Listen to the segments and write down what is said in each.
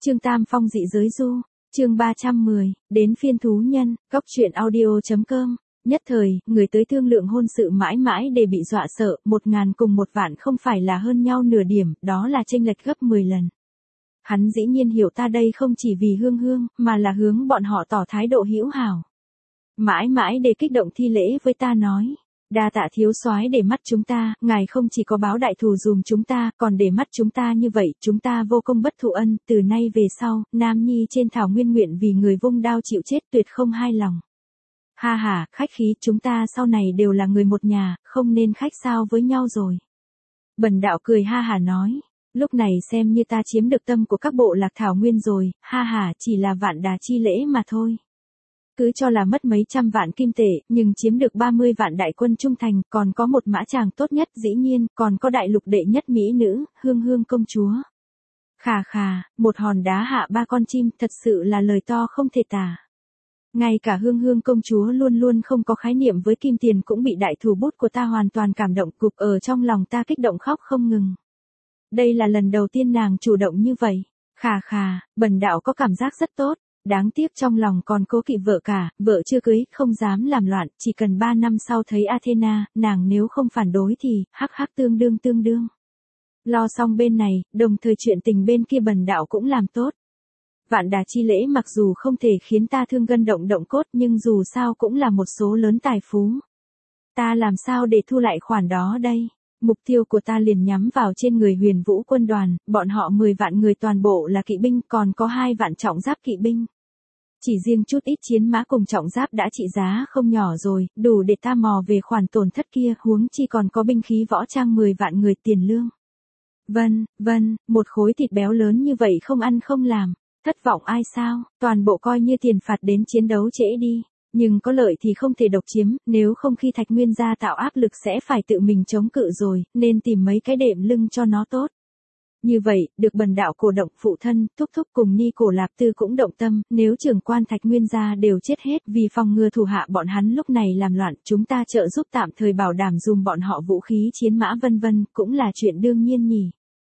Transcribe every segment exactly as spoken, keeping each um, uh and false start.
Trương Tam Phong dị giới du, chương ba trăm mười, đến phiên thú nhân, góc truyện audio.com. Nhất thời, người tới thương lượng hôn sự mãi mãi để bị dọa sợ, một ngàn cùng một vạn không phải là hơn nhau nửa điểm, đó là chênh lệch gấp mười lần. Hắn dĩ nhiên hiểu ta đây không chỉ vì Hương Hương, mà là hướng bọn họ tỏ thái độ hữu hảo. Mãi mãi để kích động thi lễ với ta nói, đa tạ thiếu soái để mắt chúng ta, ngài không chỉ có báo đại thù dùm chúng ta, còn để mắt chúng ta như vậy, chúng ta vô công bất thụ ân, từ nay về sau, Nam Nhi trên thảo nguyên nguyện vì người vung đao chịu chết tuyệt không hai lòng. Ha ha, khách khí, chúng ta sau này đều là người một nhà, không nên khách sao với nhau rồi. Bần đạo cười ha hà nói, lúc này xem như ta chiếm được tâm của các bộ lạc thảo nguyên rồi, ha ha, chỉ là vạn đà chi lễ mà thôi. Cứ cho là mất mấy trăm vạn kim tệ, nhưng chiếm được ba mươi vạn đại quân trung thành, còn có một mã chàng tốt nhất dĩ nhiên, còn có đại lục đệ nhất mỹ nữ, Hương Hương công chúa. Khà khà, một hòn đá hạ ba con chim, thật sự là lời to không thể tả. Ngay cả Hương Hương công chúa luôn luôn không có khái niệm với kim tiền cũng bị đại thủ bút của ta hoàn toàn cảm động, cục ở trong lòng ta kích động khóc không ngừng. Đây là lần đầu tiên nàng chủ động như vậy. Khà khà, bần đạo có cảm giác rất tốt. Đáng tiếc trong lòng còn cố kỵ vợ cả, vợ chưa cưới, không dám làm loạn, chỉ cần ba năm sau thấy Athena, nàng nếu không phản đối thì, hắc hắc tương đương tương đương. Lo xong bên này, đồng thời chuyện tình bên kia bần đạo cũng làm tốt. Vạn đà chi lễ mặc dù không thể khiến ta thương gân động động cốt nhưng dù sao cũng là một số lớn tài phú. Ta làm sao để thu lại khoản đó đây? Mục tiêu của ta liền nhắm vào trên người Huyền Vũ quân đoàn, bọn họ mười vạn người toàn bộ là kỵ binh, còn có hai vạn trọng giáp kỵ binh. Chỉ riêng chút ít chiến mã cùng trọng giáp đã trị giá không nhỏ rồi, đủ để ta mò về khoản tổn thất kia, huống chi còn có binh khí võ trang mười vạn người tiền lương. Vâng, vâng, một khối thịt béo lớn như vậy không ăn không làm, thất vọng ai sao, toàn bộ coi như tiền phạt đến chiến đấu trễ đi. Nhưng có lợi thì không thể độc chiếm, nếu không khi Thạch Nguyên gia tạo áp lực sẽ phải tự mình chống cự rồi, nên tìm mấy cái đệm lưng cho nó tốt. Như vậy, được bần đạo cổ động, phụ thân, thúc thúc cùng Ni Cổ Lạp Tư cũng động tâm, nếu trưởng quan Thạch Nguyên gia đều chết hết vì phòng ngừa thủ hạ bọn hắn lúc này làm loạn, chúng ta trợ giúp tạm thời bảo đảm dùm bọn họ vũ khí chiến mã vân vân, cũng là chuyện đương nhiên nhỉ.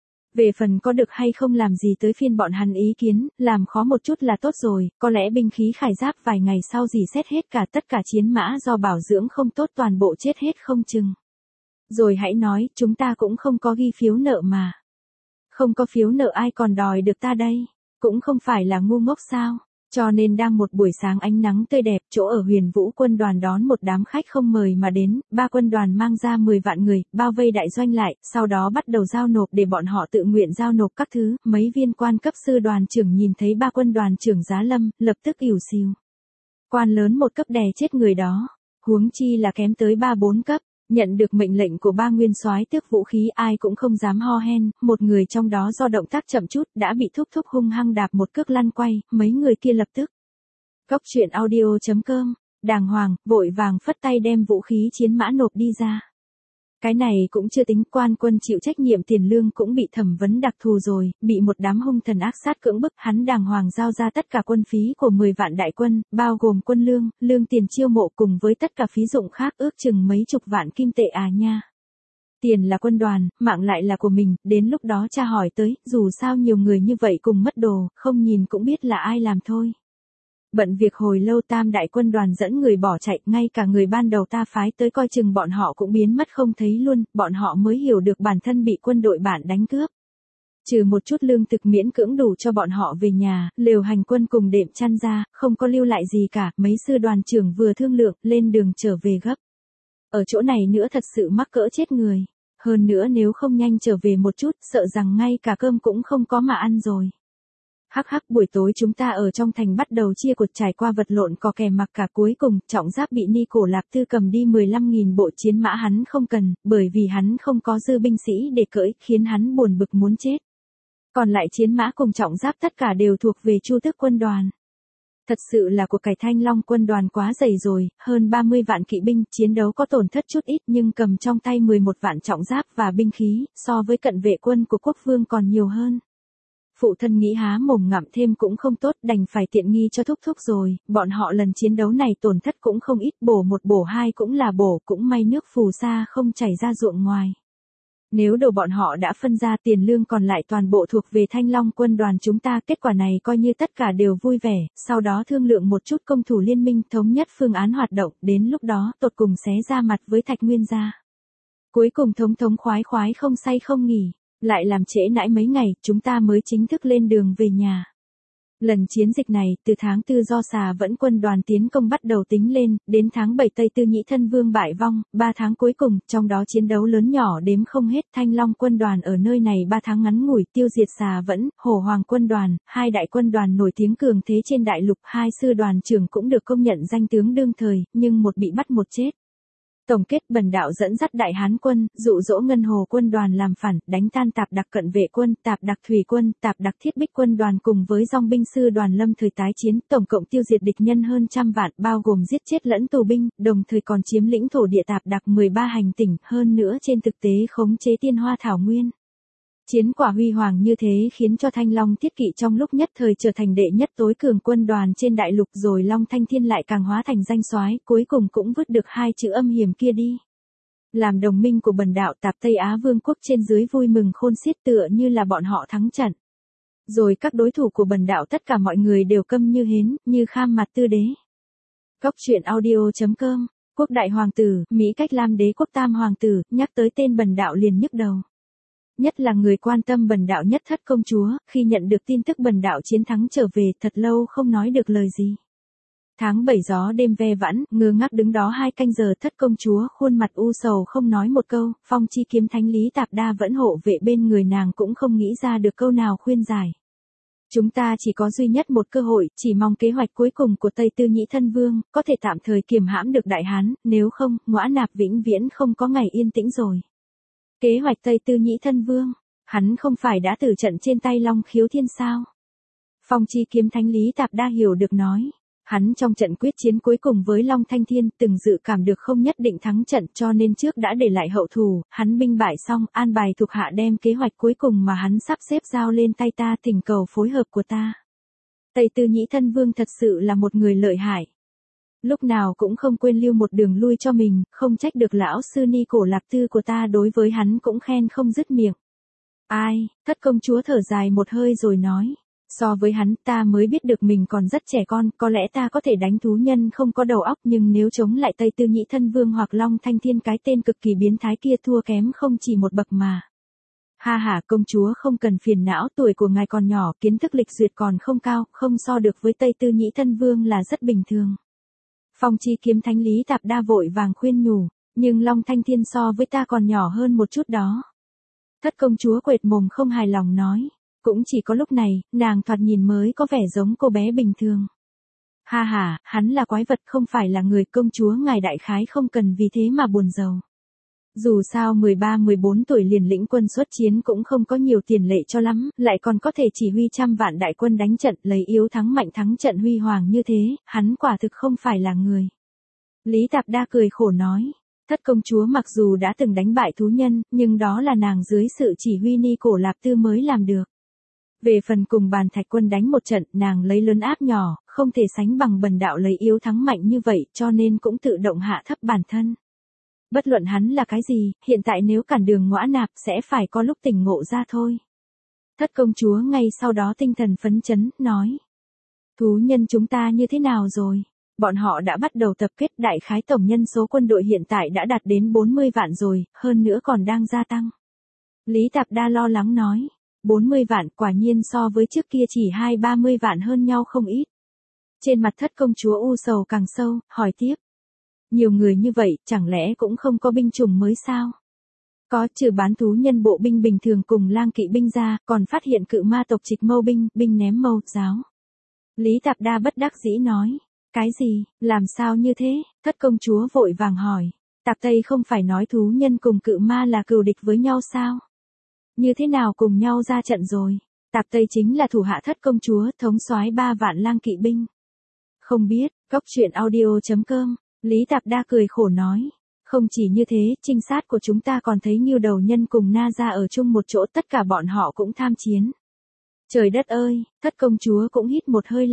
Về phần có được hay không làm gì tới phiên bọn hắn ý kiến, làm khó một chút là tốt rồi, có lẽ binh khí khải giáp vài ngày sau dì xét hết cả tất cả chiến mã do bảo dưỡng không tốt toàn bộ chết hết không chừng. Rồi hãy nói, chúng ta cũng không có ghi phiếu nợ mà. Không có phiếu nợ ai còn đòi được ta đây, cũng không phải là ngu ngốc sao. Cho nên đang một buổi sáng ánh nắng tươi đẹp, chỗ ở Huyền Vũ quân đoàn đón một đám khách không mời mà đến, ba quân đoàn mang ra mười vạn người, bao vây đại doanh lại, sau đó bắt đầu giao nộp để bọn họ tự nguyện giao nộp các thứ, mấy viên quan cấp sư đoàn trưởng nhìn thấy ba quân đoàn trưởng Giá Lâm, lập tức ỉu xìu. Quan lớn một cấp đè chết người đó, huống chi là kém tới ba bốn cấp. Nhận được mệnh lệnh của ba nguyên soái tước vũ khí ai cũng không dám ho hen, một người trong đó do động tác chậm chút đã bị thúc thúc hung hăng đạp một cước lăn quay, mấy người kia lập tức. Góc truyện audio.com, đàng hoàng, vội vàng phất tay đem vũ khí chiến mã nộp đi ra. Cái này cũng chưa tính, quan quân chịu trách nhiệm tiền lương cũng bị thẩm vấn đặc thù rồi, bị một đám hung thần ác sát cưỡng bức, hắn đàng hoàng giao ra tất cả quân phí của mười vạn đại quân, bao gồm quân lương, lương tiền chiêu mộ cùng với tất cả phí dụng khác ước chừng mấy chục vạn kim tệ à nha. Tiền là quân đoàn, mạng lại là của mình, đến lúc đó cha hỏi tới, dù sao nhiều người như vậy cùng mất đồ, không nhìn cũng biết là ai làm thôi. Bận việc hồi lâu tam đại quân đoàn dẫn người bỏ chạy, ngay cả người ban đầu ta phái tới coi chừng bọn họ cũng biến mất không thấy luôn, bọn họ mới hiểu được bản thân bị quân đội bản đánh cướp. Trừ một chút lương thực miễn cưỡng đủ cho bọn họ về nhà, lều hành quân cùng đệm chăn ra, không có lưu lại gì cả, mấy sư đoàn trưởng vừa thương lượng, lên đường trở về gấp. Ở chỗ này nữa thật sự mắc cỡ chết người, hơn nữa nếu không nhanh trở về một chút, sợ rằng ngay cả cơm cũng không có mà ăn rồi. Hắc hắc, buổi tối chúng ta ở trong thành bắt đầu chia cuộc trải qua vật lộn cò kè mặc cả, cuối cùng, trọng giáp bị Ni Cổ Lạp Tư cầm đi mười lăm nghìn bộ chiến mã hắn không cần, bởi vì hắn không có dư binh sĩ để cưỡi, khiến hắn buồn bực muốn chết. Còn lại chiến mã cùng trọng giáp tất cả đều thuộc về Chu Tước quân đoàn. Thật sự là của cải Thanh Long quân đoàn quá dày rồi, hơn ba mươi vạn kỵ binh, chiến đấu có tổn thất chút ít nhưng cầm trong tay mười một vạn trọng giáp và binh khí, so với cận vệ quân của quốc vương còn nhiều hơn. Phụ thân nghĩ há mồm ngậm thêm cũng không tốt, đành phải tiện nghi cho thúc thúc rồi, bọn họ lần chiến đấu này tổn thất cũng không ít, bổ một bổ hai cũng là bổ, cũng may nước phù sa không chảy ra ruộng ngoài. Nếu đồ bọn họ đã phân ra tiền lương còn lại toàn bộ thuộc về Thanh Long quân đoàn chúng ta, kết quả này coi như tất cả đều vui vẻ, sau đó thương lượng một chút công thủ liên minh thống nhất phương án hoạt động, đến lúc đó tột cùng xé ra mặt với Thạch Nguyên gia. Cuối cùng thống thống khoái khoái không say không nghỉ, lại làm trễ nãi mấy ngày, chúng ta mới chính thức lên đường về nhà. Lần chiến dịch này, từ tháng tư do Xà Vẫn quân đoàn tiến công bắt đầu tính lên, đến tháng bảy Tây Tư Nhĩ Thân Vương bại vong, ba tháng cuối cùng, trong đó chiến đấu lớn nhỏ đếm không hết. Thanh Long quân đoàn ở nơi này ba tháng ngắn ngủi tiêu diệt Xà Vẫn, Hổ Hoàng quân đoàn, hai đại quân đoàn nổi tiếng cường thế trên đại lục, hai sư đoàn trưởng cũng được công nhận danh tướng đương thời, nhưng một bị bắt một chết. Tổng kết, Bần Đạo dẫn dắt Đại Hán quân, dụ dỗ Ngân Hồ quân đoàn làm phản, đánh tan Tạp Đặc Cận Vệ quân, Tạp Đặc Thủy quân, Tạp Đặc Thiết Bích quân đoàn cùng với dòng binh sư đoàn Lâm thời tái chiến, tổng cộng tiêu diệt địch nhân hơn trăm vạn, bao gồm giết chết lẫn tù binh, đồng thời còn chiếm lĩnh thổ địa Tạp Đặc mười ba hành tỉnh, hơn nữa trên thực tế khống chế Tiên Hoa Thảo Nguyên. Chiến quả huy hoàng như thế khiến cho Thanh Long Thiết Kỵ trong lúc nhất thời trở thành đệ nhất tối cường quân đoàn trên đại lục, rồi Long Thanh Thiên lại càng hóa thành danh soái, cuối cùng cũng vứt được hai chữ âm hiểm kia đi. Làm đồng minh của Bần Đạo, Tạp Tây Á Vương quốc trên dưới vui mừng khôn xiết, tựa như là bọn họ thắng trận. Rồi các đối thủ của Bần Đạo tất cả mọi người đều câm như hến, như kham mặt tư đế. Góc truyện audio chấm com, Quốc đại hoàng tử, Mỹ Cách Lam đế quốc tam hoàng tử, nhắc tới tên Bần Đạo liền nhức đầu. Nhất là người quan tâm Bần Đạo nhất Thất công chúa, khi nhận được tin tức Bần Đạo chiến thắng trở về, thật lâu không nói được lời gì. Tháng bảy gió đêm ve vãn, ngơ ngác đứng đó hai canh giờ, Thất công chúa khuôn mặt u sầu không nói một câu, Phong Chi kiếm thánh Lý Tạp Đa vẫn hộ vệ bên người nàng cũng không nghĩ ra được câu nào khuyên giải. Chúng ta chỉ có duy nhất một cơ hội, chỉ mong kế hoạch cuối cùng của Tây Tư Nhĩ Thân Vương, có thể tạm thời kiềm hãm được Đại Hán, nếu không, Ngõa Nạp vĩnh viễn không có ngày yên tĩnh rồi. Kế hoạch Tây Tư Nhĩ Thân Vương, hắn không phải đã tử trận trên tay Long Khiếu Thiên sao? Phong Chi kiếm thánh Lý Tạp Đa hiểu được nói. Hắn trong trận quyết chiến cuối cùng với Long Thanh Thiên từng dự cảm được không nhất định thắng trận, cho nên trước đã để lại hậu thủ, hắn binh bại xong, an bài thuộc hạ đem kế hoạch cuối cùng mà hắn sắp xếp giao lên tay ta, thỉnh cầu phối hợp của ta. Tây Tư Nhĩ Thân Vương thật sự là một người lợi hại. Lúc nào cũng không quên lưu một đường lui cho mình, không trách được lão sư Ni Cổ Lạp Tư của ta đối với hắn cũng khen không dứt miệng. Ai, Thất công chúa thở dài một hơi rồi nói. So với hắn, ta mới biết được mình còn rất trẻ con, có lẽ ta có thể đánh thú nhân không có đầu óc, nhưng nếu chống lại Tây Tư Nhĩ Thân Vương hoặc Long Thanh Thiên, cái tên cực kỳ biến thái kia, thua kém không chỉ một bậc mà. Ha ha, công chúa không cần phiền não, tuổi của ngài còn nhỏ, kiến thức lịch duyệt còn không cao, không so được với Tây Tư Nhĩ Thân Vương là rất bình thường. Phong Chi kiếm thánh Lý Tạp Đa vội vàng khuyên nhủ, nhưng Long Thanh Thiên so với ta còn nhỏ hơn một chút đó. Thất công chúa quệt mồm không hài lòng nói. Cũng chỉ có lúc này, nàng thoạt nhìn mới có vẻ giống cô bé bình thường. Ha ha, hắn là quái vật không phải là người, công chúa ngài đại khái không cần vì thế mà buồn rầu. Dù sao mười ba mười bốn tuổi liền lĩnh quân xuất chiến cũng không có nhiều tiền lệ cho lắm, lại còn có thể chỉ huy trăm vạn đại quân đánh trận, lấy yếu thắng mạnh thắng trận huy hoàng như thế, hắn quả thực không phải là người. Lý Tạp Đa cười khổ nói. Thất công chúa mặc dù đã từng đánh bại thú nhân, nhưng đó là nàng dưới sự chỉ huy Ni Cổ Lạp Tư mới làm được. Về phần cùng Bàn Thạch quân đánh một trận, nàng lấy lớn áp nhỏ, không thể sánh bằng Bần Đạo lấy yếu thắng mạnh như vậy, cho nên cũng tự động hạ thấp bản thân. Bất luận hắn là cái gì, hiện tại nếu cản đường Ngõa Nạp sẽ phải có lúc tỉnh ngộ ra thôi. Thất công chúa ngay sau đó tinh thần phấn chấn, nói. Thú nhân chúng ta như thế nào rồi? Bọn họ đã bắt đầu tập kết, đại khái tổng nhân số quân đội hiện tại đã đạt đến bốn mươi vạn rồi, hơn nữa còn đang gia tăng. Lý Tạp Đa lo lắng nói. bốn mươi vạn, quả nhiên so với trước kia chỉ hai ba mươi vạn hơn nhau không ít. Trên mặt Thất công chúa u sầu càng sâu, hỏi tiếp. Nhiều người như vậy, chẳng lẽ cũng không có binh chủng mới sao? Có, trừ bán thú nhân bộ binh bình thường cùng lang kỵ binh ra, còn phát hiện cự ma tộc Trịch Mâu binh, binh ném mâu, giáo. Lý Tạp Đa bất đắc dĩ nói. Cái gì, làm sao như thế? Thất công chúa vội vàng hỏi. Tạp Tây không phải nói thú nhân cùng cự ma là cừu địch với nhau sao? Như thế nào cùng nhau ra trận rồi? Tạp Tây chính là thủ hạ Thất công chúa, thống soái ba vạn lang kỵ binh. Không biết, góc truyện audio chấm com, Lý Tạp Đa cười khổ nói. Không chỉ như thế, trinh sát của chúng ta còn thấy Ngưu Đầu Nhân cùng Na Gia ở chung một chỗ, tất cả bọn họ cũng tham chiến. Trời đất ơi, Thất công chúa cũng hít một hơi lạnh.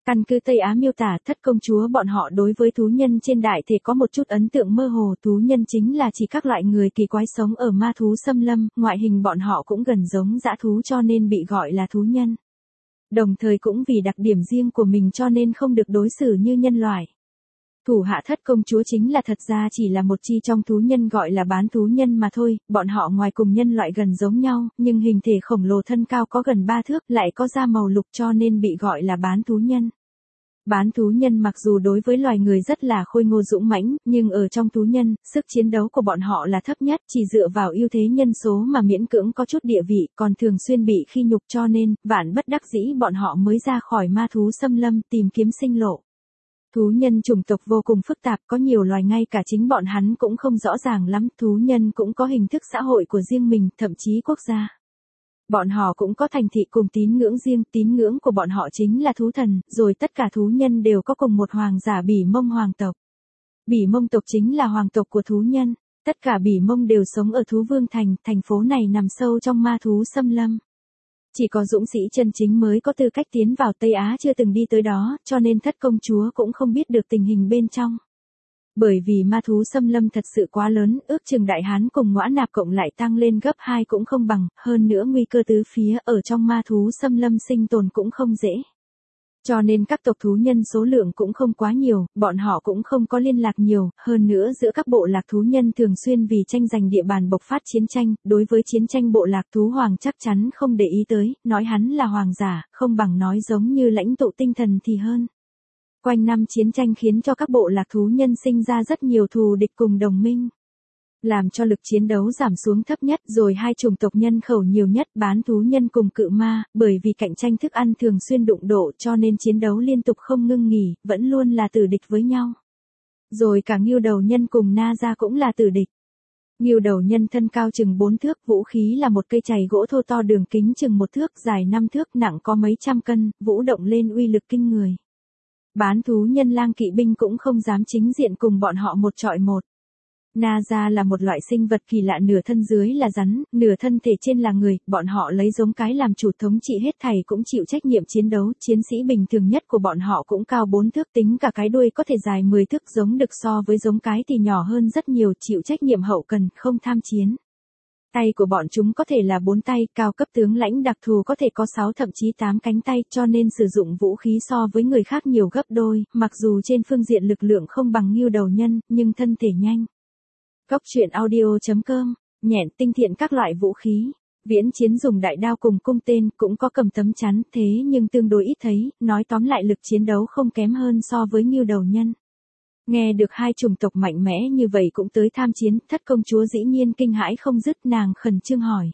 Căn cứ Tây Á miêu tả thất công chúa bọn họ đối với thú nhân trên đại thể có một chút ấn tượng mơ hồ, thú nhân chính là chỉ các loại người kỳ quái sống ở ma thú xâm lâm, ngoại hình bọn họ cũng gần giống dã thú cho nên bị gọi là thú nhân. Đồng thời cũng vì đặc điểm riêng của mình cho nên không được đối xử như nhân loại. Thủ hạ thất công chúa chính là thật ra chỉ là một chi trong thú nhân gọi là bán thú nhân mà thôi, bọn họ ngoài cùng nhân loại gần giống nhau, nhưng hình thể khổng lồ thân cao có gần ba thước lại có da màu lục cho nên bị gọi là bán thú nhân. Bán thú nhân mặc dù đối với loài người rất là khôi ngô dũng mãnh, nhưng ở trong thú nhân, sức chiến đấu của bọn họ là thấp nhất, chỉ dựa vào ưu thế nhân số mà miễn cưỡng có chút địa vị, còn thường xuyên bị khi nhục cho nên, vạn bất đắc dĩ bọn họ mới ra khỏi ma thú xâm lâm tìm kiếm sinh lộ. Thú nhân chủng tộc vô cùng phức tạp, có nhiều loài ngay cả chính bọn hắn cũng không rõ ràng lắm, thú nhân cũng có hình thức xã hội của riêng mình, thậm chí quốc gia. Bọn họ cũng có thành thị cùng tín ngưỡng riêng, tín ngưỡng của bọn họ chính là thú thần, rồi tất cả thú nhân đều có cùng một hoàng giả Bỉ Mông hoàng tộc. Bỉ Mông tộc chính là hoàng tộc của thú nhân, tất cả Bỉ Mông đều sống ở Thú Vương Thành, thành phố này nằm sâu trong ma thú xâm lâm. Chỉ có dũng sĩ chân chính mới có tư cách tiến vào Tây Á chưa từng đi tới đó, cho nên thất công chúa cũng không biết được tình hình bên trong. Bởi vì ma thú xâm lâm thật sự quá lớn, ước chừng Đại Hán cùng Ngõa Nạp cộng lại tăng lên gấp hai cũng không bằng, hơn nữa nguy cơ tứ phía ở trong ma thú xâm lâm sinh tồn cũng không dễ. Cho nên các tộc thú nhân số lượng cũng không quá nhiều, bọn họ cũng không có liên lạc nhiều, hơn nữa giữa các bộ lạc thú nhân thường xuyên vì tranh giành địa bàn bộc phát chiến tranh, đối với chiến tranh bộ lạc thú hoàng chắc chắn không để ý tới, nói hắn là hoàng giả, không bằng nói giống như lãnh tụ tinh thần thì hơn. Quanh năm chiến tranh khiến cho các bộ lạc thú nhân sinh ra rất nhiều thù địch cùng đồng minh. Làm cho lực chiến đấu giảm xuống thấp nhất rồi hai chủng tộc nhân khẩu nhiều nhất bán thú nhân cùng cự ma, bởi vì cạnh tranh thức ăn thường xuyên đụng độ cho nên chiến đấu liên tục không ngưng nghỉ, vẫn luôn là tử địch với nhau. Rồi cả Ngưu Đầu Nhân cùng Na Gia cũng là tử địch. Ngưu Đầu Nhân thân cao chừng bốn thước, vũ khí là một cây chày gỗ thô to đường kính chừng một thước, dài năm thước, nặng có mấy trăm cân, vũ động lên uy lực kinh người. Bán thú nhân lang kỵ binh cũng không dám chính diện cùng bọn họ một trọi một. Na Gia là một loại sinh vật kỳ lạ, nửa thân dưới là rắn, nửa thân thể trên là người, bọn họ lấy giống cái làm chủ thống trị hết thảy cũng chịu trách nhiệm chiến đấu, chiến sĩ bình thường nhất của bọn họ cũng cao bốn thước, tính cả cái đuôi có thể dài mười thước, giống đực so với giống cái thì nhỏ hơn rất nhiều, chịu trách nhiệm hậu cần, không tham chiến. Tay của bọn chúng có thể là bốn tay, cao cấp tướng lãnh đặc thù có thể có sáu thậm chí tám cánh tay, cho nên sử dụng vũ khí so với người khác nhiều gấp đôi, mặc dù trên phương diện lực lượng không bằng Ngưu Đầu Nhân, nhưng thân thể nhanh. Góc truyện audio chấm com, nhện tinh thiện các loại vũ khí. Viễn chiến dùng đại đao cùng cung tên, cũng có cầm tấm chắn, thế nhưng tương đối ít thấy, nói tóm lại lực chiến đấu không kém hơn so với Ngưu Đầu Nhân. Nghe được hai chủng tộc mạnh mẽ như vậy cũng tới tham chiến, thất công chúa dĩ nhiên kinh hãi không dứt, nàng khẩn trương hỏi.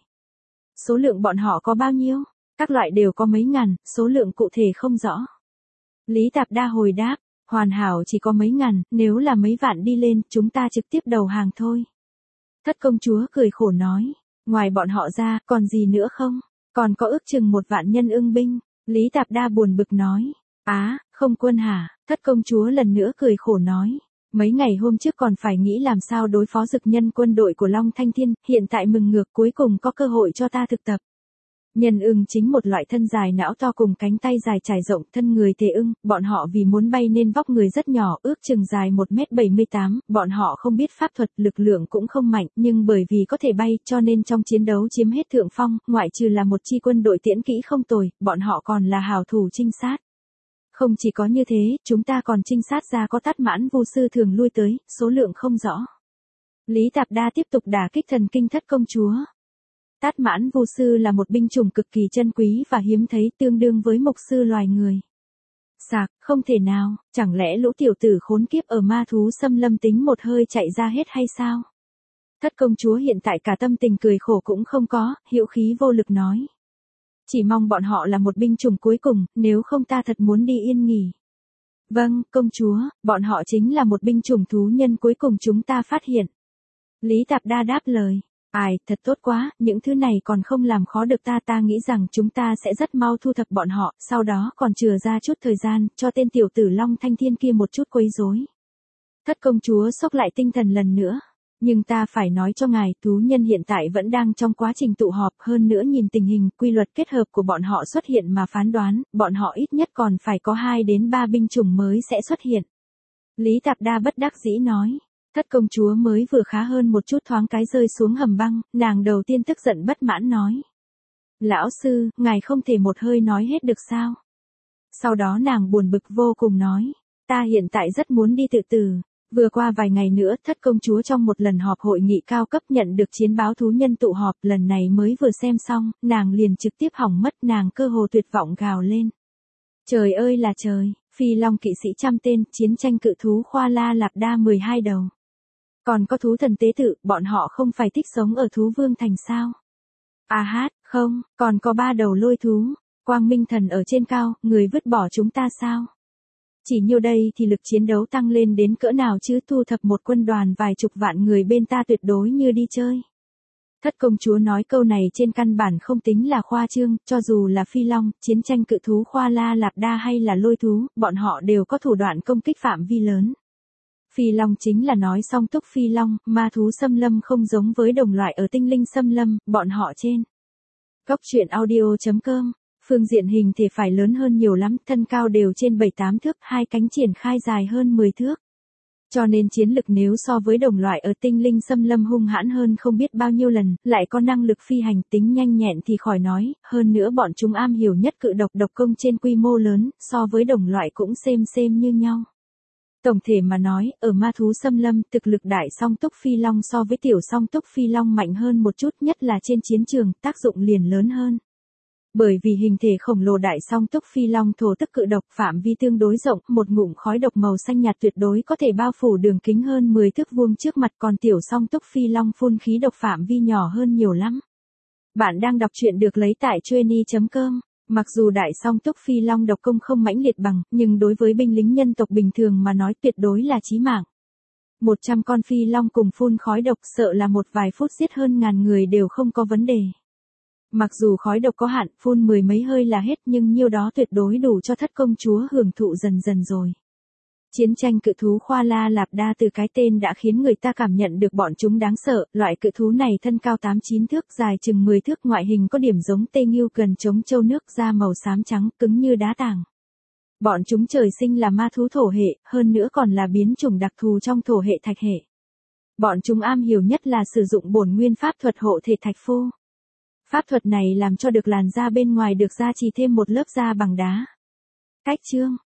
Số lượng bọn họ có bao nhiêu? Các loại đều có mấy ngàn, số lượng cụ thể không rõ. Lý Tạp Đa hồi đáp, hoàn hảo chỉ có mấy ngàn, nếu là mấy vạn đi lên, chúng ta trực tiếp đầu hàng thôi. Thất công chúa cười khổ nói, ngoài bọn họ ra, còn gì nữa không? Còn có ước chừng một vạn nhân ưng binh. Lý Tạp Đa buồn bực nói, á, không quân hả? Thất công chúa lần nữa cười khổ nói, mấy ngày hôm trước còn phải nghĩ làm sao đối phó dực nhân quân đội của Long Thanh Thiên, hiện tại mừng ngược cuối cùng có cơ hội cho ta thực tập. Nhân ưng chính một loại thân dài não to cùng cánh tay dài trải rộng, thân người thể ưng, bọn họ vì muốn bay nên vóc người rất nhỏ, ước chừng dài một mét bảy mươi tám, bọn họ không biết pháp thuật, lực lượng cũng không mạnh, nhưng bởi vì có thể bay, cho nên trong chiến đấu chiếm hết thượng phong, ngoại trừ là một chi quân đội tiễn kỹ không tồi, bọn họ còn là hào thủ trinh sát. Không chỉ có như thế, chúng ta còn trinh sát ra có Tát Mãn Vu sư thường lui tới, số lượng không rõ. Lý Tạp Đa tiếp tục đả kích thần kinh thất công chúa. Tát Mãn Vu sư là một binh chủng cực kỳ chân quý và hiếm thấy, tương đương với mục sư loài người. Sạc, không thể nào, chẳng lẽ lũ tiểu tử khốn kiếp ở ma thú xâm lâm tính một hơi chạy ra hết hay sao? Thất công chúa hiện tại cả tâm tình cười khổ cũng không có, hữu khí vô lực nói. Chỉ mong bọn họ là một binh chủng cuối cùng, nếu không ta thật muốn đi yên nghỉ. Vâng, công chúa, bọn họ chính là một binh chủng thú nhân cuối cùng chúng ta phát hiện. Lý Tạp Đa đáp lời. Ai, thật tốt quá, những thứ này còn không làm khó được ta, ta nghĩ rằng chúng ta sẽ rất mau thu thập bọn họ, sau đó còn chừa ra chút thời gian, cho tên tiểu tử Long Thanh Thiên kia một chút quấy rối. Thất công chúa xốc lại tinh thần lần nữa. Nhưng ta phải nói cho ngài, thú nhân hiện tại vẫn đang trong quá trình tụ họp, hơn nữa nhìn tình hình, quy luật kết hợp của bọn họ xuất hiện mà phán đoán, bọn họ ít nhất còn phải có hai đến ba binh chủng mới sẽ xuất hiện. Lý Tạp Đa bất đắc dĩ nói. Thất công chúa mới vừa khá hơn một chút thoáng cái rơi xuống hầm băng, nàng đầu tiên tức giận bất mãn nói. Lão sư, ngài không thể một hơi nói hết được sao? Sau đó nàng buồn bực vô cùng nói. Ta hiện tại rất muốn đi tự tử. Vừa qua vài ngày nữa, thất công chúa trong một lần họp hội nghị cao cấp nhận được chiến báo thú nhân tụ họp, lần này mới vừa xem xong, nàng liền trực tiếp hỏng mất, nàng cơ hồ tuyệt vọng gào lên. Trời ơi là trời, phi long kỵ sĩ trăm tên, chiến tranh cự thú Khoa La Lạp Đa mười hai đầu. Còn có thú thần tế tự, bọn họ không phải thích sống ở thú vương thành sao? À hát, không, còn có ba đầu lôi thú, quang minh thần ở trên cao, người vứt bỏ chúng ta sao? Chỉ nhiêu đây thì lực chiến đấu tăng lên đến cỡ nào chứ, thu thập một quân đoàn vài chục vạn người bên ta tuyệt đối như đi chơi. Thất công chúa nói câu này trên căn bản không tính là khoa trương, cho dù là phi long, chiến tranh cự thú Khoa La Lạp Đa hay là lôi thú, bọn họ đều có thủ đoạn công kích phạm vi lớn. Phi long chính là nói song túc phi long, ma thú xâm lâm không giống với đồng loại ở tinh linh xâm lâm, bọn họ trên. Góc truyện audio chấm com, phương diện hình thể phải lớn hơn nhiều lắm, thân cao đều trên bảy tám thước, hai cánh triển khai dài hơn mười thước. Cho nên chiến lực nếu so với đồng loại ở tinh linh xâm lâm hung hãn hơn không biết bao nhiêu lần, lại có năng lực phi hành, tính nhanh nhẹn thì khỏi nói, hơn nữa bọn chúng am hiểu nhất cự độc độc công trên quy mô lớn, so với đồng loại cũng xem xem như nhau. Tổng thể mà nói, ở ma thú xâm lâm, thực lực đại song túc phi long so với tiểu song túc phi long mạnh hơn một chút, nhất là trên chiến trường, tác dụng liền lớn hơn. Bởi vì hình thể khổng lồ đại song túc phi long thổ tức cự độc phạm vi tương đối rộng, một ngụm khói độc màu xanh nhạt tuyệt đối có thể bao phủ đường kính hơn mười thước vuông trước mặt, còn tiểu song túc phi long phun khí độc phạm vi nhỏ hơn nhiều lắm. Bạn đang đọc truyện được lấy tại chueny chấm com. Mặc dù đại song túc phi long độc công không mãnh liệt bằng, nhưng đối với binh lính nhân tộc bình thường mà nói tuyệt đối là chí mạng. một trăm con phi long cùng phun khói độc sợ là một vài phút giết hơn ngàn người đều không có vấn đề. Mặc dù khói độc có hạn, phun mười mấy hơi là hết, nhưng nhiêu đó tuyệt đối đủ cho thất công chúa hưởng thụ dần dần rồi. Chiến tranh cự thú Khoa La Lạp Đa từ cái tên đã khiến người ta cảm nhận được bọn chúng đáng sợ, loại cự thú này thân cao tám chín thước, dài chừng mười thước, ngoại hình có điểm giống tê nghiêu gần trống châu nước, da màu xám trắng, cứng như đá tảng. Bọn chúng trời sinh là ma thú thổ hệ, hơn nữa còn là biến chủng đặc thù trong thổ hệ thạch hệ. Bọn chúng am hiểu nhất là sử dụng bổn nguyên pháp thuật hộ thể thạch phô. Pháp thuật này làm cho được làn da bên ngoài được gia trì thêm một lớp da bằng đá. Cách chương